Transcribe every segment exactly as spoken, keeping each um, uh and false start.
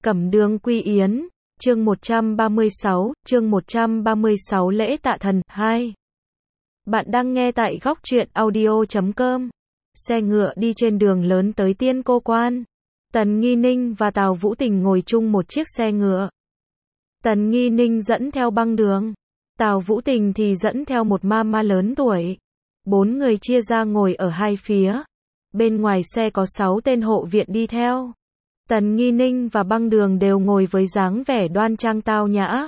Cẩm Đường Quy Yến, chương một trăm ba mươi sáu, chương một trăm ba mươi sáu lễ tạ thần, hai. Bạn đang nghe tại góc truyện audio chấm com. Xe ngựa đi trên đường lớn tới Tiên Cô Quan. Tần Nghi Ninh và Tào Vũ Tình ngồi chung một chiếc xe ngựa. Tần Nghi Ninh dẫn theo Băng Đường. Tào Vũ Tình thì dẫn theo một ma ma lớn tuổi. Bốn người chia ra ngồi ở hai phía. Bên ngoài xe có sáu tên hộ viện đi theo. Tần Nghi Ninh và Băng Đường đều ngồi với dáng vẻ đoan trang tao nhã.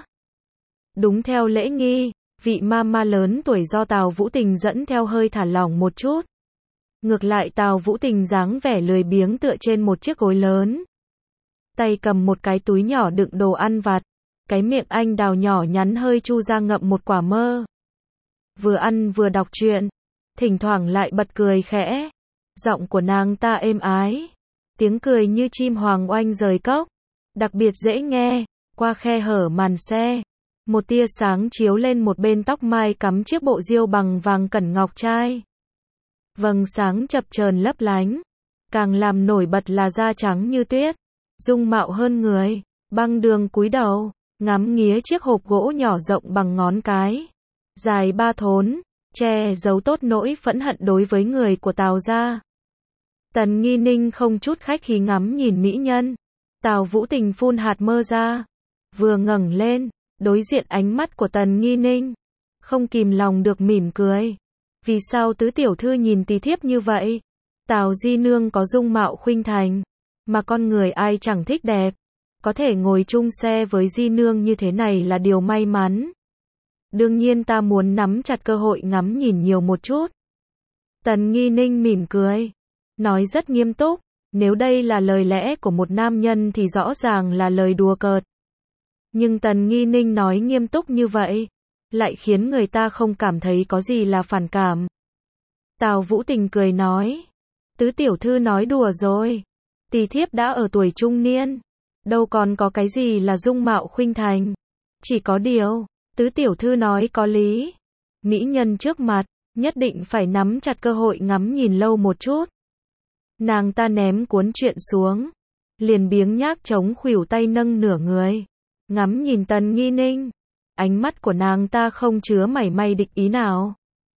Đúng theo lễ nghi, vị ma ma lớn tuổi do Tào Vũ Tình dẫn theo hơi thả lỏng một chút. Ngược lại Tào Vũ Tình dáng vẻ lười biếng tựa trên một chiếc gối lớn. Tay cầm một cái túi nhỏ đựng đồ ăn vặt. Cái miệng anh đào nhỏ nhắn hơi chu ra ngậm một quả mơ. Vừa ăn vừa đọc truyện. Thỉnh thoảng lại bật cười khẽ. Giọng của nàng ta êm ái. Tiếng cười như chim hoàng oanh rời cốc. Đặc biệt dễ nghe. Qua khe hở màn xe. Một tia sáng chiếu lên một bên tóc mai cắm chiếc bộ diêu bằng vàng cẩn ngọc trai. Vầng sáng chập chờn lấp lánh. Càng làm nổi bật là da trắng như tuyết. Dung mạo hơn người. Băng Đường cúi đầu. Ngắm nghía chiếc hộp gỗ nhỏ rộng bằng ngón cái. Dài ba thốn. Che giấu tốt nỗi phẫn hận đối với người của Tào gia. Tần Nghi Ninh không chút khách khí ngắm nhìn mỹ nhân. Tào Vũ Tình phun hạt mơ ra. Vừa ngẩng lên, đối diện ánh mắt của Tần Nghi Ninh. Không kìm lòng được mỉm cười. Vì sao tứ tiểu thư nhìn tỳ thiếp như vậy? Tào di nương có dung mạo khuynh thành. Mà con người ai chẳng thích đẹp. Có thể ngồi chung xe với di nương như thế này là điều may mắn. Đương nhiên ta muốn nắm chặt cơ hội ngắm nhìn nhiều một chút. Tần Nghi Ninh mỉm cười. Nói rất nghiêm túc, nếu đây là lời lẽ của một nam nhân thì rõ ràng là lời đùa cợt. Nhưng Tần Nghi Ninh nói nghiêm túc như vậy, lại khiến người ta không cảm thấy có gì là phản cảm. Tào Vũ Tình cười nói, tứ tiểu thư nói đùa rồi, tỳ thiếp đã ở tuổi trung niên, đâu còn có cái gì là dung mạo khuynh thành. Chỉ có điều, tứ tiểu thư nói có lý, mỹ nhân trước mặt, nhất định phải nắm chặt cơ hội ngắm nhìn lâu một chút. Nàng ta ném cuốn truyện xuống, liền biếng nhác chống khuỷu tay nâng nửa người, ngắm nhìn Tần Nghi Ninh. Ánh mắt của nàng ta không chứa mảy may địch ý nào.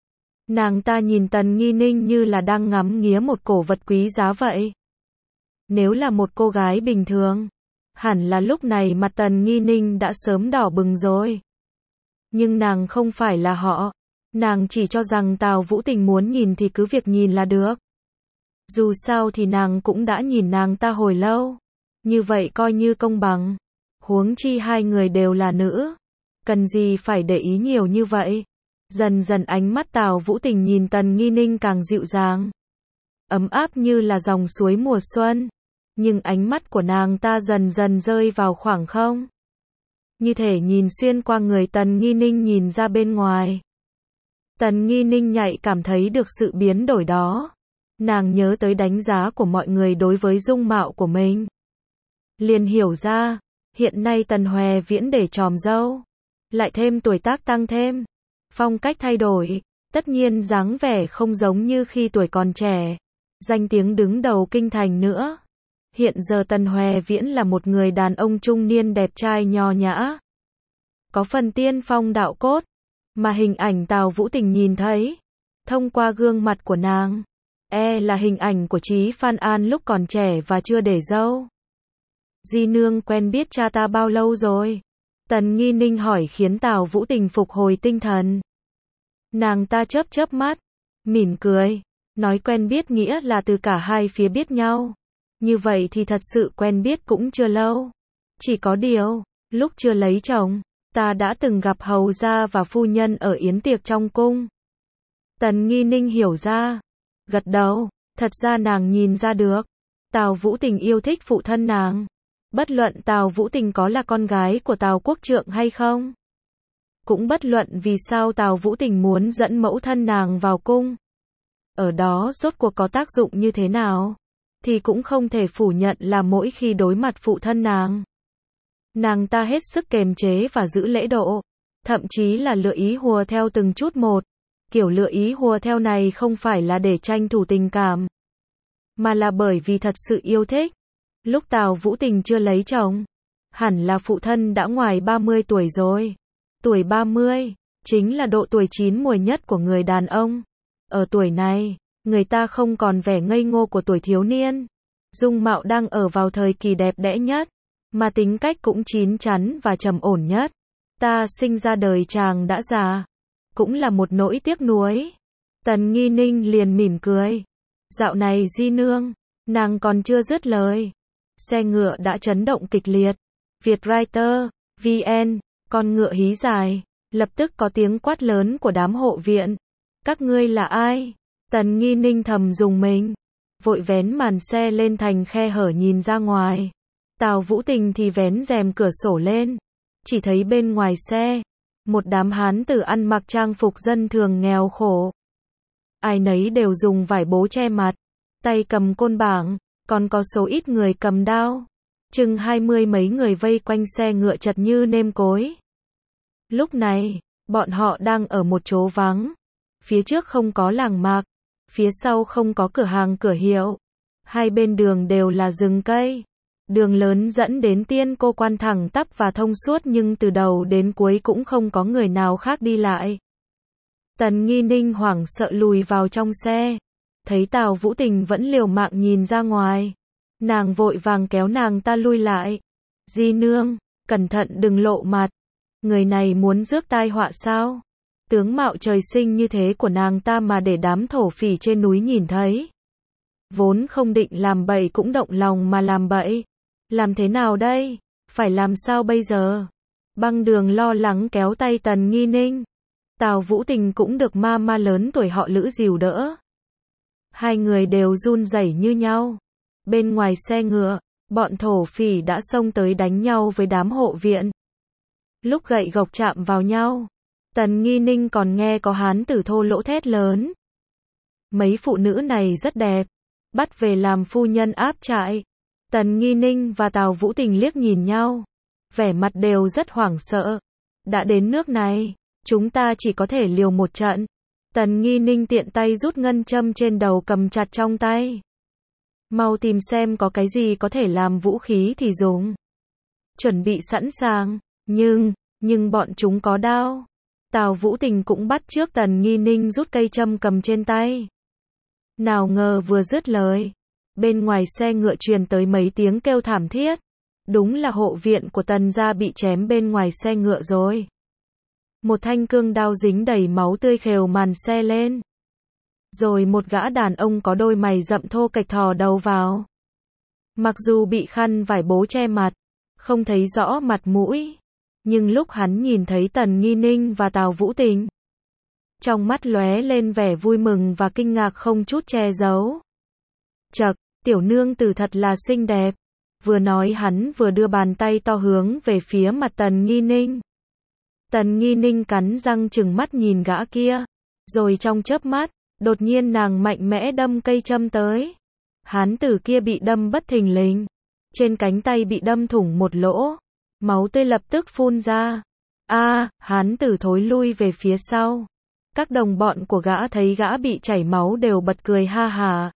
Nàng ta nhìn Tần Nghi Ninh như là đang ngắm nghía một cổ vật quý giá vậy. Nếu là một cô gái bình thường, hẳn là lúc này mặt Tần Nghi Ninh đã sớm đỏ bừng rồi. Nhưng nàng không phải là họ. Nàng chỉ cho rằng Tào Vũ Tình muốn nhìn thì cứ việc nhìn là được. Dù sao thì nàng cũng đã nhìn nàng ta hồi lâu. Như vậy coi như công bằng. Huống chi hai người đều là nữ. Cần gì phải để ý nhiều như vậy. Dần dần ánh mắt Tào Vũ Tình nhìn Tần Nghi Ninh càng dịu dàng. Ấm áp như là dòng suối mùa xuân. Nhưng ánh mắt của nàng ta dần dần rơi vào khoảng không. Như thể nhìn xuyên qua người Tần Nghi Ninh nhìn ra bên ngoài. Tần Nghi Ninh nhạy cảm thấy được sự biến đổi đó. Nàng nhớ tới đánh giá của mọi người đối với dung mạo của mình. Liền hiểu ra, hiện nay Tần Hòe Viễn để tròm dâu. Lại thêm tuổi tác tăng thêm. Phong cách thay đổi. Tất nhiên dáng vẻ không giống như khi tuổi còn trẻ. Danh tiếng đứng đầu kinh thành nữa. Hiện giờ Tần Hòe Viễn là một người đàn ông trung niên đẹp trai nho nhã. Có phần tiên phong đạo cốt. Mà hình ảnh Tào Vũ Tình nhìn thấy. Thông qua gương mặt của nàng. E là hình ảnh của Chí Phan An lúc còn trẻ và chưa để dâu. Di nương quen biết cha ta bao lâu rồi? Tần Nghi Ninh hỏi khiến Tào Vũ Tình phục hồi tinh thần. Nàng ta chớp chớp mắt, mỉm cười, nói quen biết nghĩa là từ cả hai phía biết nhau. Như vậy thì thật sự quen biết cũng chưa lâu. Chỉ có điều, lúc chưa lấy chồng, ta đã từng gặp hầu gia và phu nhân ở yến tiệc trong cung. Tần Nghi Ninh hiểu ra. Gật đầu, thật ra nàng nhìn ra được. Tào Vũ Tình yêu thích phụ thân nàng. Bất luận Tào Vũ Tình có là con gái của Tào Quốc Trượng hay không. Cũng bất luận vì sao Tào Vũ Tình muốn dẫn mẫu thân nàng vào cung. Ở đó rốt cuộc có tác dụng như thế nào. Thì cũng không thể phủ nhận là mỗi khi đối mặt phụ thân nàng. Nàng ta hết sức kềm chế và giữ lễ độ. Thậm chí là lựa ý hùa theo từng chút một. Kiểu lựa ý hùa theo này không phải là để tranh thủ tình cảm. Mà là bởi vì thật sự yêu thích. Lúc Tào Vũ Tình chưa lấy chồng, hẳn là phụ thân đã ngoài ba mươi tuổi rồi. Tuổi ba mươi, chính là độ tuổi chín muồi nhất của người đàn ông. Ở tuổi này, người ta không còn vẻ ngây ngô của tuổi thiếu niên. Dung mạo đang ở vào thời kỳ đẹp đẽ nhất, mà tính cách cũng chín chắn và trầm ổn nhất. Ta sinh ra đời chàng đã già, cũng là một nỗi tiếc nuối. Tần Nghi Ninh liền mỉm cười. Dạo này di nương, nàng còn chưa dứt lời. Xe ngựa đã chấn động kịch liệt. Vietwriter, vê en, con ngựa hí dài. Lập tức có tiếng quát lớn của đám hộ viện. Các ngươi là ai? Tần Nghi Ninh thầm dùng mình. Vội vén màn xe lên thành khe hở nhìn ra ngoài. Tào Vũ Tình thì vén rèm cửa sổ lên. Chỉ thấy bên ngoài xe, một đám hán tử ăn mặc trang phục dân thường nghèo khổ. Ai nấy đều dùng vải bố che mặt, tay cầm côn bảng, còn có số ít người cầm đao. Chừng hai mươi mấy người vây quanh xe ngựa chật như nêm cối. Lúc này, bọn họ đang ở một chỗ vắng. Phía trước không có làng mạc, phía sau không có cửa hàng cửa hiệu. Hai bên đường đều là rừng cây. Đường lớn dẫn đến Tiên Cô Quan thẳng tắp và thông suốt nhưng từ đầu đến cuối cũng không có người nào khác đi lại. Tần Nghi Ninh hoảng sợ lùi vào trong xe. Thấy Tào Vũ Tình vẫn liều mạng nhìn ra ngoài. Nàng vội vàng kéo nàng ta lui lại. Di nương, cẩn thận đừng lộ mặt. Người này muốn rước tai họa sao? Tướng mạo trời sinh như thế của nàng ta mà để đám thổ phỉ trên núi nhìn thấy. Vốn không định làm bậy cũng động lòng mà làm bậy. Làm thế nào đây? Phải làm sao bây giờ? Băng Đường lo lắng kéo tay Tần Nghi Ninh. Tào Vũ Tình cũng được ma ma lớn tuổi họ Lữ dìu đỡ. Hai người đều run rẩy như nhau. Bên ngoài xe ngựa, bọn thổ phỉ đã xông tới đánh nhau với đám hộ viện. Lúc gậy gộc chạm vào nhau, Tần Nghi Ninh còn nghe có hán tử thô lỗ thét lớn. Mấy phụ nữ này rất đẹp, bắt về làm phu nhân áp trại. Tần Nghi Ninh và Tào Vũ Tình liếc nhìn nhau, vẻ mặt đều rất hoảng sợ. Đã đến nước này, chúng ta chỉ có thể liều một trận. Tần Nghi Ninh tiện tay rút ngân châm trên đầu cầm chặt trong tay. Mau tìm xem có cái gì có thể làm vũ khí thì dùng. Chuẩn bị sẵn sàng, nhưng, nhưng bọn chúng có đao. Tào Vũ Tình cũng bắt chước Tần Nghi Ninh rút cây châm cầm trên tay. Nào ngờ vừa dứt lời, bên ngoài xe ngựa truyền tới mấy tiếng kêu thảm thiết. Đúng là hộ viện của Tần gia bị chém bên ngoài xe ngựa rồi. Một thanh cương đao dính đầy máu tươi khều màn xe lên. Rồi một gã đàn ông có đôi mày rậm thô kệch thò đầu vào. Mặc dù bị khăn vải bố che mặt, không thấy rõ mặt mũi, nhưng lúc hắn nhìn thấy Tần Nghi Ninh và Tào Vũ Tình, trong mắt lóe lên vẻ vui mừng và kinh ngạc không chút che giấu. Chậc, tiểu nương tử thật là xinh đẹp. Vừa nói hắn vừa đưa bàn tay to hướng về phía mặt Tần Nghi Ninh. Tần Nghi Ninh cắn răng trừng mắt nhìn gã kia. Rồi trong chớp mắt, đột nhiên nàng mạnh mẽ đâm cây châm tới. Hán tử kia bị đâm bất thình lình. Trên cánh tay bị đâm thủng một lỗ. Máu tươi lập tức phun ra. A, à, hán tử thối lui về phía sau. Các đồng bọn của gã thấy gã bị chảy máu đều bật cười ha hà.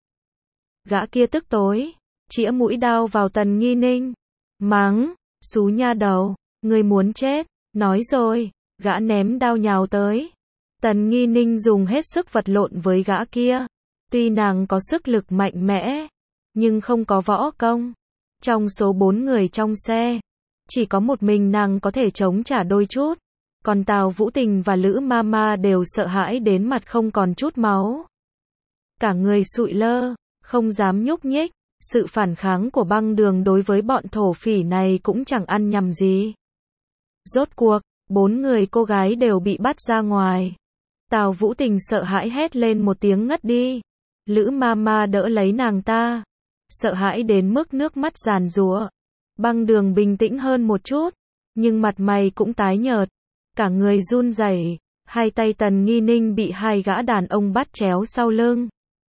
Gã kia tức tối, chĩa mũi đao vào Tần Nghi Ninh. Mắng, xú nha đầu, ngươi muốn chết. Nói rồi, gã ném đao nhào tới. Tần Nghi Ninh dùng hết sức vật lộn với gã kia. Tuy nàng có sức lực mạnh mẽ, nhưng không có võ công. Trong số bốn người trong xe, chỉ có một mình nàng có thể chống trả đôi chút. Còn Tào Vũ Tình và Lữ Ma Ma đều sợ hãi đến mặt không còn chút máu. Cả người sụi lơ, không dám nhúc nhích. Sự phản kháng của Băng Đường đối với bọn thổ phỉ này cũng chẳng ăn nhầm gì. Rốt cuộc, bốn người cô gái đều bị bắt ra ngoài. Tào Vũ Tình sợ hãi hét lên một tiếng ngất đi. Lữ Ma Ma đỡ lấy nàng ta, sợ hãi đến mức nước mắt giàn giụa. Băng Đường bình tĩnh hơn một chút, nhưng mặt mày cũng tái nhợt, cả người run rẩy. Hai tay Tần Nghi Ninh bị hai gã đàn ông bắt chéo sau lưng,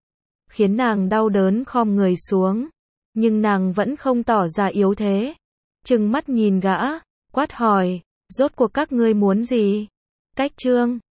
khiến nàng đau đớn khom người xuống, nhưng nàng vẫn không tỏ ra yếu thế. Trừng mắt nhìn gã, quát hỏi, rốt cuộc các ngươi muốn gì? Cách trương